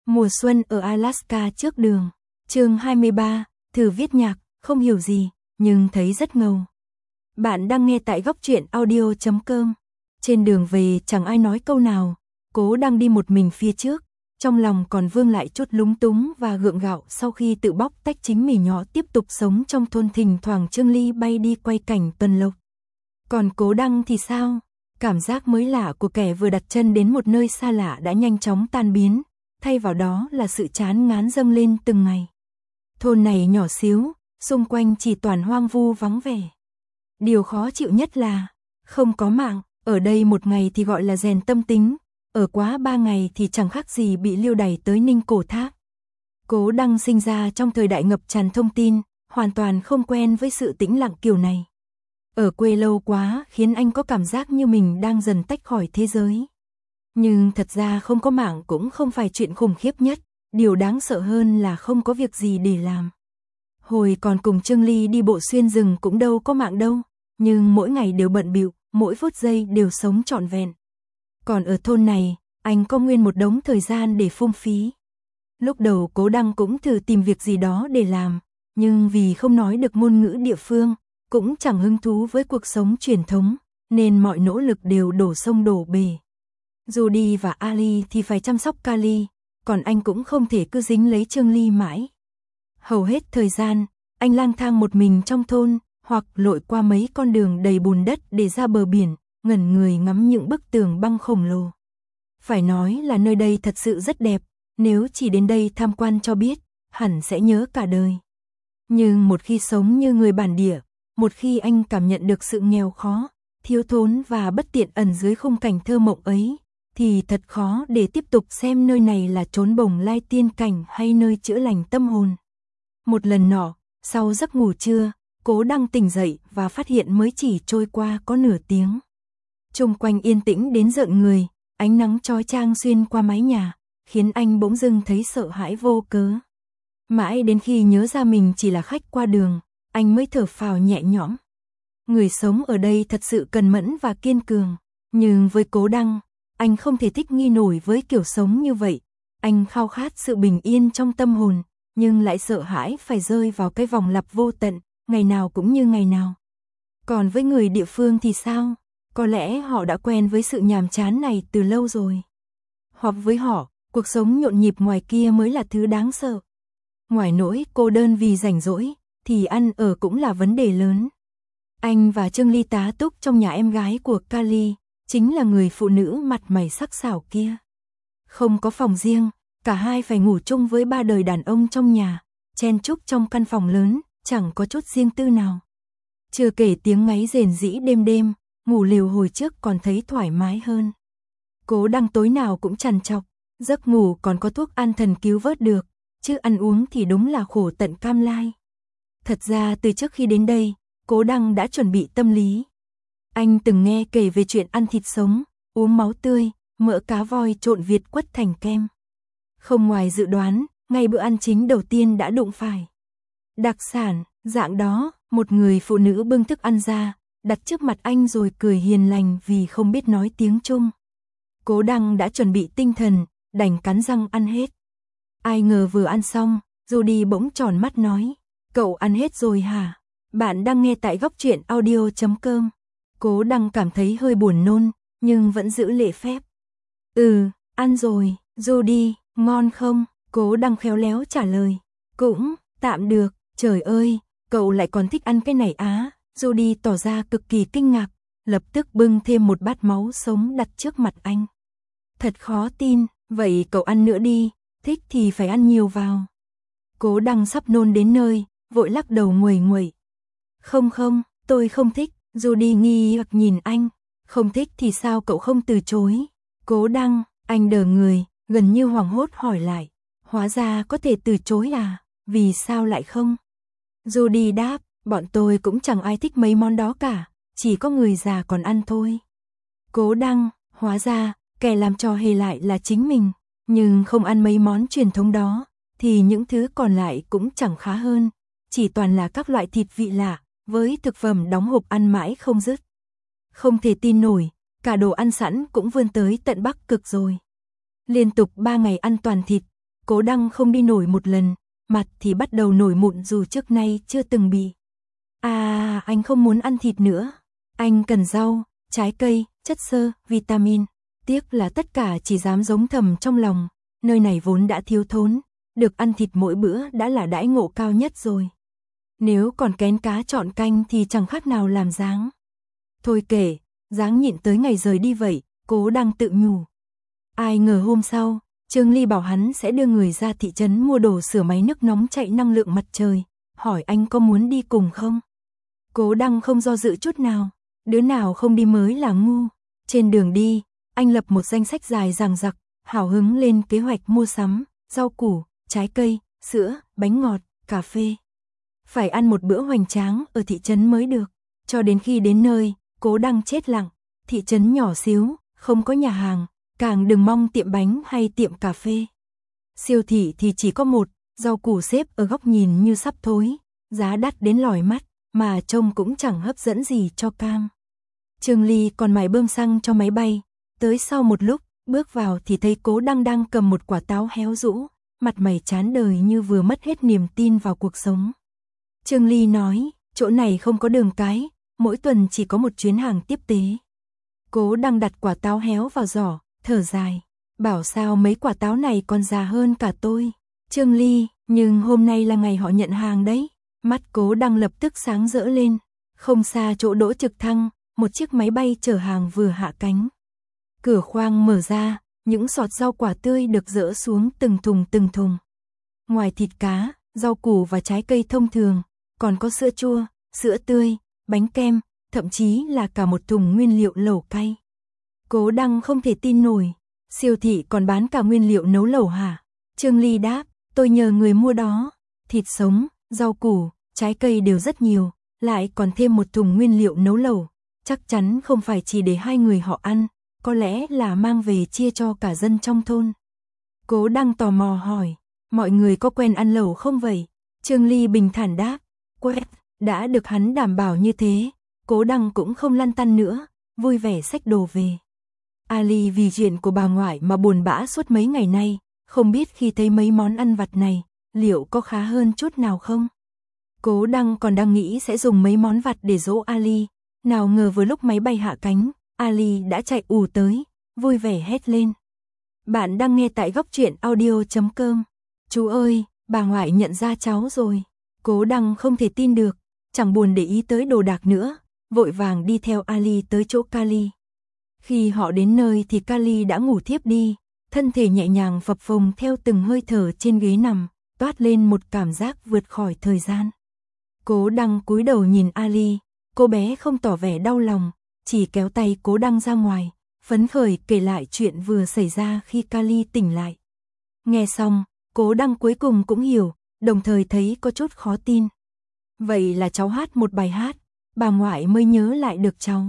Mùa xuân ở Alaska trước đường. Chương 23, thử viết nhạc, không hiểu gì, nhưng thấy rất ngầu. Bạn đang nghe tại góc truyện audio.com. Trên đường về chẳng ai nói câu nào, Cố đang đi một mình phía trước, trong lòng còn vương lại chút lúng túng và gượng gạo sau khi tự bóc tách chính mỉ nhỏ tiếp tục sống trong thôn. Thỉnh thoảng Trương Ly bay đi quay cảnh tuần lộc. Còn Cố Đăng thì sao? Cảm giác mới lạ của kẻ vừa đặt chân đến một nơi xa lạ đã nhanh chóng tan biến, thay vào đó là sự chán ngán dâng lên từng ngày. Thôn này nhỏ xíu, xung quanh chỉ toàn hoang vu vắng vẻ. Điều khó chịu nhất là không có mạng, ở đây một ngày thì gọi là rèn tâm tính, ở quá 3 ngày thì chẳng khác gì bị liêu đày tới Ninh Cổ Thác. Cố Đăng sinh ra trong thời đại ngập tràn thông tin, hoàn toàn không quen với sự tĩnh lặng kiểu này. Ở quê lâu quá khiến anh có cảm giác như mình đang dần tách khỏi thế giới. Nhưng thật ra không có mạng cũng không phải chuyện khủng khiếp nhất, điều đáng sợ hơn là không có việc gì để làm. Hồi còn cùng Trương Ly đi bộ xuyên rừng cũng đâu có mạng đâu, nhưng mỗi ngày đều bận bịu, mỗi phút giây đều sống trọn vẹn. Còn ở thôn này, anh có nguyên một đống thời gian để phung phí. Lúc đầu Cố Đăng cũng thử tìm việc gì đó để làm, nhưng vì không nói được ngôn ngữ địa phương, cũng chẳng hứng thú với cuộc sống truyền thống, nên mọi nỗ lực đều đổ sông đổ bể. Judy và Ali thì phải chăm sóc Kali, còn anh cũng không thể cứ dính lấy Trương Ly mãi. Hầu hết thời gian, anh lang thang một mình trong thôn, hoặc lội qua mấy con đường đầy bùn đất để ra bờ biển, ngẩn người ngắm những bức tường băng khổng lồ. Phải nói là nơi đây thật sự rất đẹp, nếu chỉ đến đây tham quan cho biết, hẳn sẽ nhớ cả đời. Nhưng một khi sống như người bản địa, một khi anh cảm nhận được sự nghèo khó, thiếu thốn và bất tiện ẩn dưới khung cảnh thơ mộng ấy, thì thật khó để tiếp tục xem nơi này là chốn bồng lai tiên cảnh hay nơi chữa lành tâm hồn. Một lần nọ, sau giấc ngủ trưa, Cố Đăng tỉnh dậy và phát hiện mới chỉ trôi qua có nửa tiếng. Xung quanh yên tĩnh đến rợn người, ánh nắng chói chang xuyên qua mái nhà, khiến anh bỗng dưng thấy sợ hãi vô cớ. Mãi đến khi nhớ ra mình chỉ là khách qua đường, anh mới thở phào nhẹ nhõm. Người sống ở đây thật sự cần mẫn và kiên cường, nhưng với Cố Đăng, anh không thể thích nghi nổi với kiểu sống như vậy. Anh khao khát sự bình yên trong tâm hồn, nhưng lại sợ hãi phải rơi vào cái vòng lặp vô tận, ngày nào cũng như ngày nào. Còn với người địa phương thì sao? Có lẽ họ đã quen với sự nhàm chán này từ lâu rồi. Hoặc với họ, cuộc sống nhộn nhịp ngoài kia mới là thứ đáng sợ. Ngoài nỗi cô đơn vì rảnh rỗi, thì ăn ở cũng là vấn đề lớn. Anh và Trương Ly tá túc trong nhà em gái của Kali, chính là người phụ nữ mặt mày sắc sảo kia. Không có phòng riêng, cả hai phải ngủ chung với 3 đời đàn ông trong nhà, chen chúc trong căn phòng lớn, chẳng có chút riêng tư nào. Chưa kể tiếng ngáy rền rĩ đêm đêm, ngủ lều hồi trước còn thấy thoải mái hơn. Cố Đăng tối nào cũng trằn trọc, giấc ngủ còn có thuốc an thần cứu vớt được, chứ ăn uống thì đúng là khổ tận cam lai. Thật ra từ trước khi đến đây, Cố Đăng đã chuẩn bị tâm lý. Anh từng nghe kể về chuyện ăn thịt sống, uống máu tươi, mỡ cá voi trộn Việt quất thành kem. Không ngoài dự đoán, ngay bữa ăn chính đầu tiên đã đụng phải. Đặc sản, dạng đó, một người phụ nữ bưng thức ăn ra, đặt trước mặt anh rồi cười hiền lành vì không biết nói tiếng Trung. Cố Đăng đã chuẩn bị tinh thần, đành cắn răng ăn hết. Ai ngờ vừa ăn xong, Judy bỗng tròn mắt nói, cậu ăn hết rồi hả? Bạn đang nghe tại góc truyện audio.com. Cố Đăng cảm thấy hơi buồn nôn, nhưng vẫn giữ lễ phép. Ăn rồi, Judy, ngon không? Cố Đăng khéo léo trả lời. Cũng, tạm được, trời ơi, cậu lại còn thích ăn cái này á? Judy tỏ ra cực kỳ kinh ngạc, lập tức bưng thêm một bát máu sống đặt trước mặt anh. Thật khó tin, vậy cậu ăn nữa đi, thích thì phải ăn nhiều vào. Cố Đăng sắp nôn đến nơi, vội lắc đầu nguầy nguậy. Không, tôi không thích. Judy nghi hoặc nhìn anh. Không thích thì sao cậu không từ chối? Cố Đăng, anh đờ người, gần như hoảng hốt hỏi lại. Hóa ra có thể từ chối à? Vì sao lại không? Judy đáp, bọn tôi cũng chẳng ai thích mấy món đó cả, chỉ có người già còn ăn thôi. Cố Đăng, hóa ra, kẻ làm trò hề lại là chính mình, nhưng không ăn mấy món truyền thống đó, thì những thứ còn lại cũng chẳng khá hơn, chỉ toàn là các loại thịt vị lạ, với thực phẩm đóng hộp ăn mãi không dứt. Không thể tin nổi, cả đồ ăn sẵn cũng vươn tới tận Bắc Cực rồi. Liên tục 3 ngày ăn toàn thịt, Cố Đăng không đi nổi một lần, mặt thì bắt đầu nổi mụn dù trước nay chưa từng bị. Anh không muốn ăn thịt nữa. Anh cần rau, trái cây, chất xơ, vitamin. Tiếc là tất cả chỉ dám giống thầm trong lòng. Nơi này vốn đã thiếu thốn, được ăn thịt mỗi bữa đã là đãi ngộ cao nhất rồi. Nếu còn kén cá chọn canh thì chẳng khác nào làm dáng. Thôi kể, dáng nhịn tới ngày rời đi vậy, Cố Đăng tự nhủ. Ai ngờ hôm sau, Trương Ly bảo hắn sẽ đưa người ra thị trấn mua đồ sửa máy nước nóng chạy năng lượng mặt trời, hỏi anh có muốn đi cùng không? Cố Đăng không do dự chút nào, đứa nào không đi mới là ngu. Trên đường đi, anh lập một danh sách dài dằng dặc, hào hứng lên kế hoạch mua sắm, rau củ, trái cây, sữa, bánh ngọt, cà phê. Phải ăn một bữa hoành tráng ở thị trấn mới được. Cho đến khi đến nơi, Cố Đăng chết lặng. Thị trấn nhỏ xíu, không có nhà hàng, càng đừng mong tiệm bánh hay tiệm cà phê. Siêu thị thì chỉ có một, rau củ xếp ở góc nhìn như sắp thối, giá đắt đến lòi mắt, mà trông cũng chẳng hấp dẫn gì cho cam. Trương Ly còn mải bơm xăng cho máy bay, tới sau một lúc, bước vào thì thấy Cố Đăng đang cầm một quả táo héo rũ, mặt mày chán đời như vừa mất hết niềm tin vào cuộc sống. Trương Ly nói, chỗ này không có đường cái, mỗi tuần chỉ có một chuyến hàng tiếp tế. Cố Đăng đặt quả táo héo vào giỏ, thở dài, bảo sao mấy quả táo này còn già hơn cả tôi. Trương Ly, nhưng hôm nay là ngày họ nhận hàng đấy. Mắt Cố Đăng lập tức sáng rỡ lên, không xa chỗ đỗ trực thăng, một chiếc máy bay chở hàng vừa hạ cánh. Cửa khoang mở ra, những sọt rau quả tươi được dỡ xuống từng thùng. Ngoài thịt cá, rau củ và trái cây thông thường, còn có sữa chua, sữa tươi, bánh kem, thậm chí là cả một thùng nguyên liệu lẩu cay. Cố Đăng không thể tin nổi, siêu thị còn bán cả nguyên liệu nấu lẩu hả? Trương Ly đáp, tôi nhờ người mua đó, thịt sống, rau củ, trái cây đều rất nhiều, lại còn thêm một thùng nguyên liệu nấu lẩu, chắc chắn không phải chỉ để hai người họ ăn, có lẽ là mang về chia cho cả dân trong thôn. Cố Đăng tò mò hỏi, mọi người có quen ăn lẩu không vậy? Trương Ly bình thản đáp, quen. Đã được hắn đảm bảo như thế, Cố Đăng cũng không lăn tăn nữa, vui vẻ xách đồ về. Ali vì chuyện của bà ngoại mà buồn bã suốt mấy ngày nay, không biết khi thấy mấy món ăn vặt này, liệu có khá hơn chút nào không? Cố Đăng còn đang nghĩ sẽ dùng mấy món vặt để dỗ Ali, nào ngờ vừa lúc máy bay hạ cánh, Ali đã chạy ù tới, vui vẻ hét lên. Bạn đang nghe tại góc truyện audio.com. Chú ơi, bà ngoại nhận ra cháu rồi. Cố Đăng không thể tin được, chẳng buồn để ý tới đồ đạc nữa, vội vàng đi theo Ali tới chỗ Kali. Khi họ đến nơi thì Kali đã ngủ thiếp đi, thân thể nhẹ nhàng phập phồng theo từng hơi thở trên ghế nằm, toát lên một cảm giác vượt khỏi thời gian. Cố Đăng cúi đầu nhìn Ali, cô bé không tỏ vẻ đau lòng, chỉ kéo tay Cố Đăng ra ngoài, phấn khởi kể lại chuyện vừa xảy ra khi Kali tỉnh lại. Nghe xong, Cố Đăng cuối cùng cũng hiểu, đồng thời thấy có chút khó tin. Vậy là cháu hát một bài hát, bà ngoại mới nhớ lại được cháu.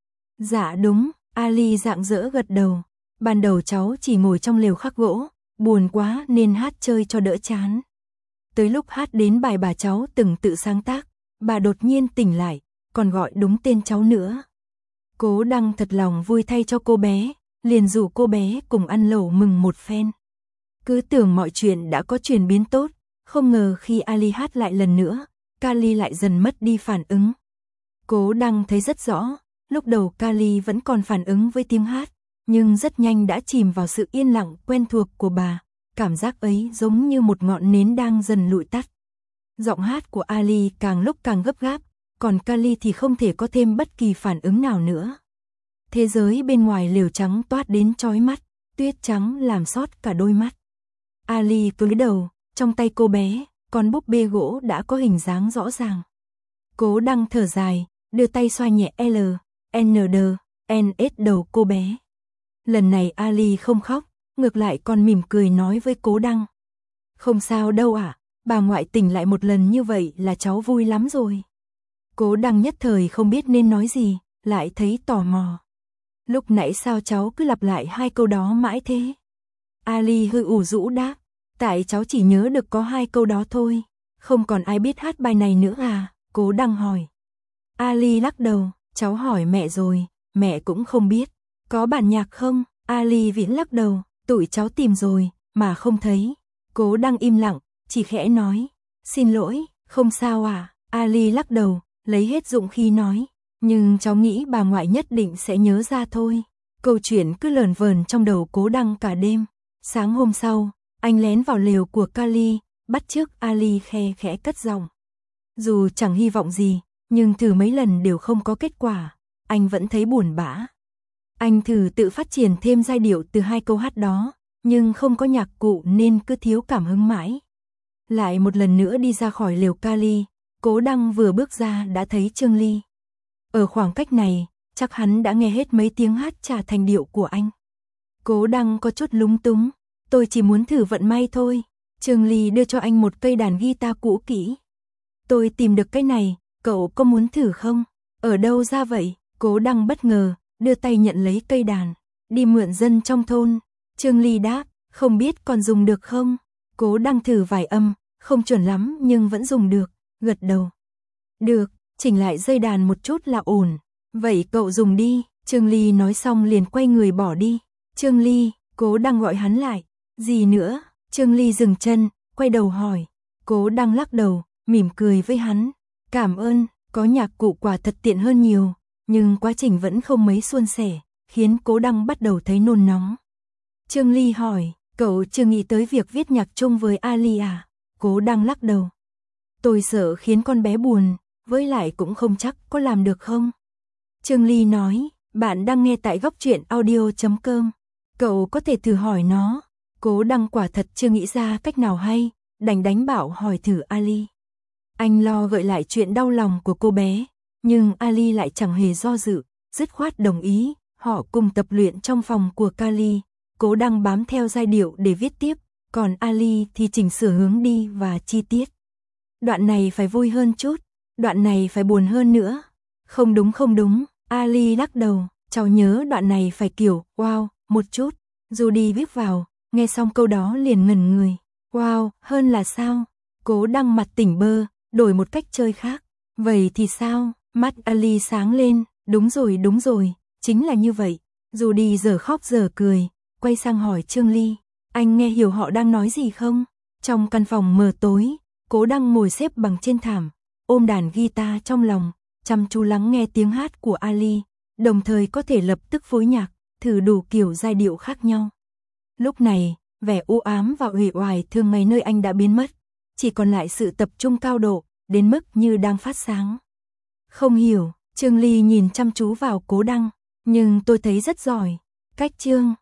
Dạ đúng, Ali rạng rỡ gật đầu. Ban đầu cháu chỉ ngồi trong lều khắc gỗ, buồn quá nên hát chơi cho đỡ chán. Tới lúc hát đến bài bà cháu từng tự sáng tác, bà đột nhiên tỉnh lại, còn gọi đúng tên cháu nữa. Cố Đăng thật lòng vui thay cho cô bé, liền rủ cô bé cùng ăn lẩu mừng một phen. Cứ tưởng mọi chuyện đã có chuyển biến tốt, không ngờ khi Ali hát lại lần nữa, Kali lại dần mất đi phản ứng. Cố Đăng thấy rất rõ, lúc đầu Kali vẫn còn phản ứng với tiếng hát, nhưng rất nhanh đã chìm vào sự yên lặng quen thuộc của bà, cảm giác ấy giống như một ngọn nến đang dần lụi tắt. Giọng hát của Ali càng lúc càng gấp gáp, còn Kali thì không thể có thêm bất kỳ phản ứng nào nữa. Thế giới bên ngoài lều trắng toát đến chói mắt, tuyết trắng làm sót cả đôi mắt. Ali cúi đầu, trong tay cô bé, con búp bê gỗ đã có hình dáng rõ ràng. Cố Đăng thở dài, đưa tay xoa nhẹ L, N, D, N, S đầu cô bé. Lần này Ali không khóc, ngược lại còn mỉm cười nói với Cố Đăng. Không sao đâu ạ, bà ngoại tỉnh lại một lần như vậy là cháu vui lắm rồi. Cố Đăng nhất thời không biết nên nói gì, lại thấy tò mò. Lúc nãy sao cháu cứ lặp lại hai câu đó mãi thế? Ali hơi ủ rũ đáp, tại cháu chỉ nhớ được có hai câu đó thôi, không còn ai biết hát bài này nữa à? Cố Đăng hỏi. Ali lắc đầu, cháu hỏi mẹ rồi, mẹ cũng không biết. Có bản nhạc không? Ali viễn lắc đầu, tụi cháu tìm rồi, mà không thấy. Cố Đăng im lặng, chỉ khẽ nói, xin lỗi, không sao à. Ali lắc đầu, lấy hết dũng khí nói, nhưng cháu nghĩ bà ngoại nhất định sẽ nhớ ra thôi. Câu chuyện cứ lởn vởn trong đầu Cố Đăng cả đêm. Sáng hôm sau, anh lén vào lều của Kali, bắt chước Ali khe khẽ cất giọng. Dù chẳng hy vọng gì, nhưng thử mấy lần đều không có kết quả, anh vẫn thấy buồn bã. Anh thử tự phát triển thêm giai điệu từ 2 câu hát đó, nhưng không có nhạc cụ nên cứ thiếu cảm hứng mãi. Lại một lần nữa đi ra khỏi lều Kali, Cố Đăng vừa bước ra đã thấy Trương Ly. Ở khoảng cách này, chắc hắn đã nghe hết mấy tiếng hát trả thành điệu của anh. Cố Đăng có chút lúng túng, tôi chỉ muốn thử vận may thôi. Trương Ly đưa cho anh một cây đàn guitar cũ kỹ. Tôi tìm được cái này, cậu có muốn thử không? Ở đâu ra vậy? Cố Đăng bất ngờ, đưa tay nhận lấy cây đàn. Đi mượn dân trong thôn. Trương Ly đáp, không biết còn dùng được không? Cố Đăng thử vài âm, không chuẩn lắm nhưng vẫn dùng được, gật đầu. Được, chỉnh lại dây đàn một chút là ổn. Vậy cậu dùng đi. Trương Ly nói xong liền quay người bỏ đi. Trương Ly, Cố Đăng gọi hắn lại. Gì nữa? Trương Ly dừng chân, quay đầu hỏi. Cố Đăng lắc đầu, mỉm cười với hắn. Cảm ơn, có nhạc cụ quả thật tiện hơn nhiều, nhưng quá trình vẫn không mấy suôn sẻ, khiến Cố Đăng bắt đầu thấy nôn nóng. Trương Ly hỏi, cậu chưa nghĩ tới việc viết nhạc chung với Ali à? Cố Đăng lắc đầu. Tôi sợ khiến con bé buồn, với lại cũng không chắc có làm được không. Trương Ly nói, bạn đang nghe tại Góc Truyện Audio.com. Cậu có thể thử hỏi nó. Cố Đăng quả thật chưa nghĩ ra cách nào hay, đành đánh bảo hỏi thử Ali. Anh lo gợi lại chuyện đau lòng của cô bé, nhưng Ali lại chẳng hề do dự, dứt khoát đồng ý. Họ cùng tập luyện trong phòng của Kali. Cố Đăng bám theo giai điệu để viết tiếp, còn Ali thì chỉnh sửa hướng đi và chi tiết. Đoạn này phải vui hơn chút, đoạn này phải buồn hơn nữa. Không đúng, Ali lắc đầu, cháu nhớ đoạn này phải kiểu wow một chút. Judy viết vào, nghe xong câu đó liền ngẩn người. Wow, hơn là sao? Cố Đăng mặt tỉnh bơ, đổi một cách chơi khác. Vậy thì sao? Mắt Ali sáng lên, đúng rồi, chính là như vậy. Judy giờ khóc giờ cười, quay sang hỏi Trương Ly, anh nghe hiểu họ đang nói gì không? Trong căn phòng mờ tối, Cố Đăng ngồi xếp bằng trên thảm, ôm đàn guitar trong lòng, chăm chú lắng nghe tiếng hát của Ali, đồng thời có thể lập tức phối nhạc, thử đủ kiểu giai điệu khác nhau. Lúc này, vẻ u ám và uể oải thường ngày nơi anh đã biến mất, chỉ còn lại sự tập trung cao độ, đến mức như đang phát sáng. Không hiểu, Trương Ly nhìn chăm chú vào Cố Đăng, nhưng tôi thấy rất giỏi. Cách Trương